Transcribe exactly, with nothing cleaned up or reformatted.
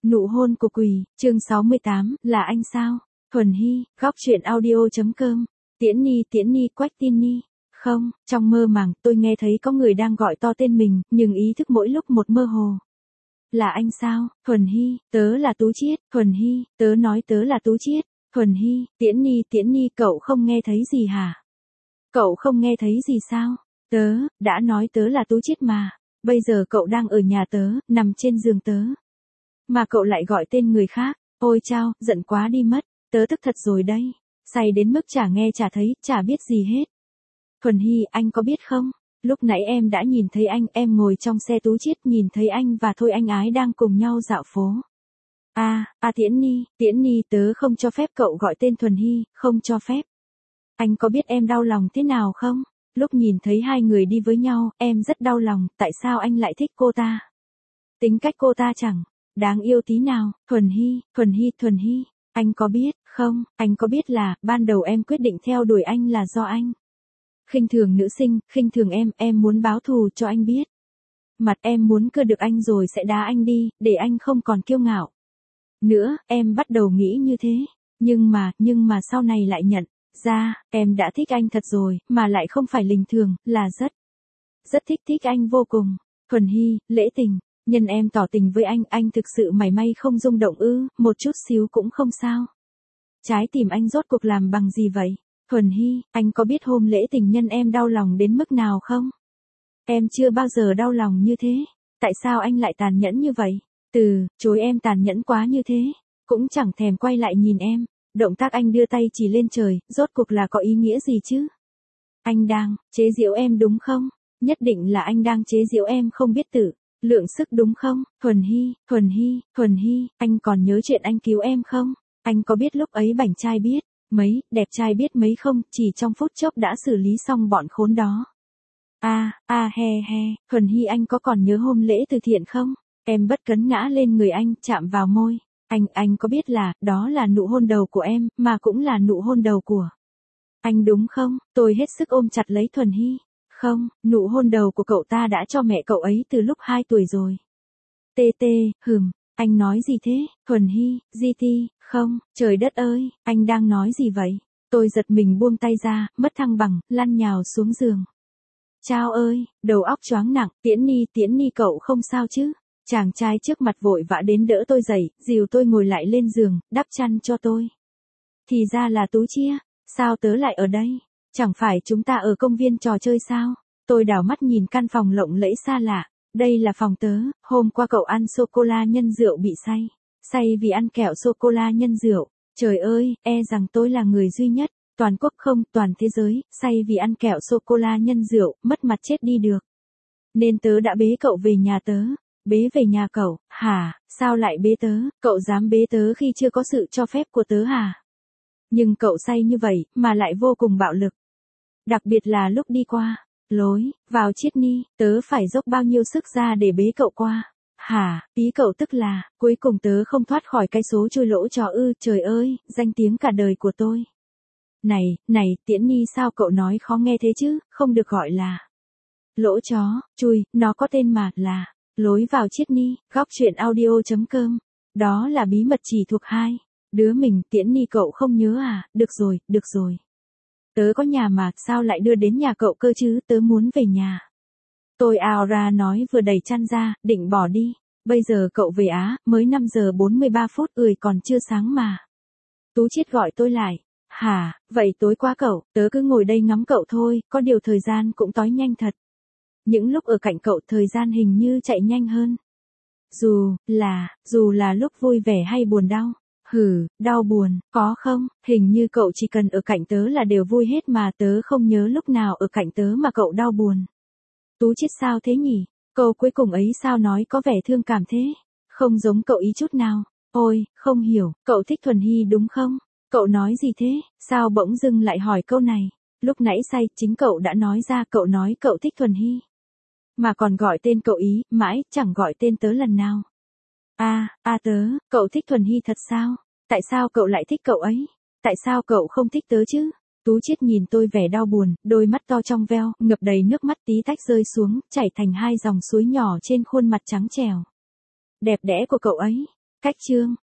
Nụ hôn của quỷ, chương sáu mươi tám, là anh sao? Thuần Hy, góc truyện audio.com. Tiễn Ni, Tiễn Ni, Quách Tin Ni. Không, trong mơ màng, tôi nghe thấy có người đang gọi to tên mình, nhưng ý thức mỗi lúc một mơ hồ. Là anh sao? Thuần Hy, tớ là Tú Chiết. Thuần Hy, tớ nói tớ là Tú Chiết. Thuần Hy, Tiễn Ni, Tiễn Ni, cậu không nghe thấy gì hả? Cậu không nghe thấy gì sao? Tớ, đã nói tớ là Tú Chiết mà. Bây giờ cậu đang ở nhà tớ, nằm trên giường tớ. Mà cậu lại gọi tên người khác. Ôi chao, giận quá đi mất. Tớ tức thật rồi đây. Say đến mức chả nghe chả thấy, chả biết gì hết. Thuần Hy, anh có biết không? Lúc nãy em đã nhìn thấy anh, em ngồi trong xe Tú Chiết, nhìn thấy anh và Thôi Anh Ái đang cùng nhau dạo phố. À, à Tiễn Ni, Tiễn Ni, tớ không cho phép cậu gọi tên Thuần Hy, không cho phép. Anh có biết em đau lòng thế nào không? Lúc nhìn thấy hai người đi với nhau, em rất đau lòng, tại sao anh lại thích cô ta? Tính cách cô ta chẳng đáng yêu tí nào. Thuần Hy, Thuần Hy, Thuần Hy, anh có biết, không, anh có biết là, ban đầu em quyết định theo đuổi anh là do anh khinh thường nữ sinh, khinh thường em, em muốn báo thù cho anh biết. Mặt em muốn cưa được anh rồi sẽ đá anh đi, để anh không còn kiêu ngạo nữa, em bắt đầu nghĩ như thế. Nhưng mà, nhưng mà sau này lại nhận ra, em đã thích anh thật rồi, mà lại không phải bình thường, là rất, rất thích thích anh vô cùng. Thuần Hy, lễ tình, nhân em tỏ tình với anh, anh thực sự mảy may không rung động ư, một chút xíu cũng không sao. Trái tim anh rốt cuộc làm bằng gì vậy? Thuần Hy, anh có biết hôm lễ tình nhân em đau lòng đến mức nào không? Em chưa bao giờ đau lòng như thế. Tại sao anh lại tàn nhẫn như vậy? Từ chối em tàn nhẫn quá như thế, cũng chẳng thèm quay lại nhìn em. Động tác anh đưa tay chỉ lên trời, rốt cuộc là có ý nghĩa gì chứ? Anh đang chế giễu em đúng không? Nhất định là anh đang chế giễu em không biết tự lượng sức đúng không? Thuần Hy, Thuần Hy, Thuần Hy, anh còn nhớ chuyện anh cứu em không? Anh có biết lúc ấy bảnh trai biết mấy, đẹp trai biết mấy không, chỉ trong phút chốc đã xử lý xong bọn khốn đó. A, a à, he he, Thuần Hy, anh có còn nhớ hôm lễ từ thiện không? Em bất cấn ngã lên người anh, chạm vào môi. Anh, anh có biết là, đó là nụ hôn đầu của em, mà cũng là nụ hôn đầu của anh đúng không? Tôi hết sức ôm chặt lấy Thuần Hy. Không, nụ hôn đầu của cậu ta đã cho mẹ cậu ấy từ lúc hai tuổi rồi. Tê tê, hừm, anh nói gì thế? Thuần Hy, gi ti, không, trời đất ơi, anh đang nói gì vậy? Tôi giật mình buông tay ra, mất thăng bằng, lăn nhào xuống giường. Chao ơi, đầu óc choáng nặng. Tiễn Ni, Tiễn Ni, cậu không sao chứ? Chàng trai trước mặt vội vã đến đỡ tôi dậy, dìu tôi ngồi lại lên giường, đắp chăn cho tôi. Thì ra là Tú Chia, sao tớ lại ở đây? Chẳng phải chúng ta ở công viên trò chơi sao? Tôi đảo mắt nhìn căn phòng lộng lẫy xa lạ. Đây là phòng tớ, hôm qua cậu ăn sô-cô-la nhân rượu bị say. Say vì ăn kẹo sô-cô-la nhân rượu. Trời ơi, e rằng tôi là người duy nhất, toàn quốc không, toàn thế giới, say vì ăn kẹo sô-cô-la nhân rượu, mất mặt chết đi được. Nên tớ đã bế cậu về nhà tớ. Bế về nhà cậu, hả, sao lại bế tớ, cậu dám bế tớ khi chưa có sự cho phép của tớ hả? Nhưng cậu say như vậy, mà lại vô cùng bạo lực. Đặc biệt là lúc đi qua lối vào Chiết Ni, tớ phải dốc bao nhiêu sức ra để bế cậu qua. Hả, ý cậu tức là, cuối cùng tớ không thoát khỏi cái số chui lỗ chó ư, trời ơi, danh tiếng cả đời của tôi. Này, này, Tiễn Ni, sao cậu nói khó nghe thế chứ, không được gọi là lỗ chó, chui, nó có tên mà, là lối vào Chiết Ni, góc truyện audio.com. Đó là bí mật chỉ thuộc hai đứa mình. Tiễn Ni, cậu không nhớ à? Được rồi, được rồi. Tớ có nhà mà, sao lại đưa đến nhà cậu cơ chứ, tớ muốn về nhà. Tôi ào ra nói vừa đẩy chăn ra, định bỏ đi. Bây giờ cậu về á, mới năm giờ bốn mươi ba phút, ười còn chưa sáng mà. Tú Chiết gọi tôi lại. Hả, vậy tối qua cậu, tớ cứ ngồi đây ngắm cậu thôi, có điều thời gian cũng tối nhanh thật. Những lúc ở cạnh cậu thời gian hình như chạy nhanh hơn. Dù là, dù là lúc vui vẻ hay buồn đau. Hừ, đau buồn, có không? Hình như cậu chỉ cần ở cạnh tớ là đều vui hết mà, tớ không nhớ lúc nào ở cạnh tớ mà cậu đau buồn. Tú Chiết, sao thế nhỉ? Câu cuối cùng ấy sao nói có vẻ thương cảm thế? Không giống cậu ý chút nào. Ôi, không hiểu, cậu thích Thuần Hy đúng không? Cậu nói gì thế? Sao bỗng dưng lại hỏi câu này? Lúc nãy say, chính cậu đã nói ra, cậu nói cậu thích Thuần Hy. Mà còn gọi tên cậu ý, mãi, chẳng gọi tên tớ lần nào. À, à tớ, cậu thích Thuần Hy thật sao? Tại sao cậu lại thích cậu ấy? Tại sao cậu không thích tớ chứ? Tú Chiết nhìn tôi vẻ đau buồn, đôi mắt to trong veo, ngập đầy nước mắt tí tách rơi xuống, chảy thành hai dòng suối nhỏ trên khuôn mặt trắng trẻo đẹp đẽ của cậu ấy. Cách chương